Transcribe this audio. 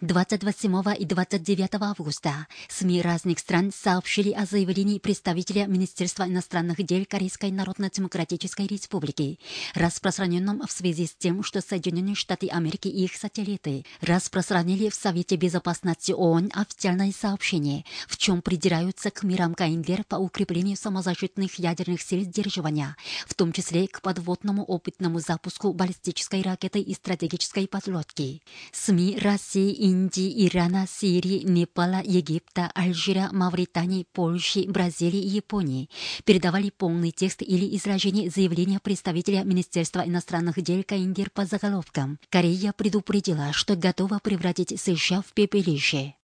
28 и 29 августа СМИ разных стран сообщили о заявлении представителя Министерства иностранных дел Корейской Народно-Демократической Республики, распространенном в связи с тем, что Соединенные Штаты Америки и их сателлиты распространили в Совете Безопасности ООН официальное сообщение, в чем придираются к мерам КНДР по укреплению самозащитных ядерных сил сдерживания, в том числе к подводному опытному запуску баллистической ракеты и стратегической подлодки. СМИ России, Индии, Ирана, Сирии, Непала, Египта, Алжира, Мавритании, Польши, Бразилии и Японии передавали полный текст или изложение заявления представителя Министерства иностранных дел КНДР по заголовкам. Корея предупредила, что готова превратить США в пепелище.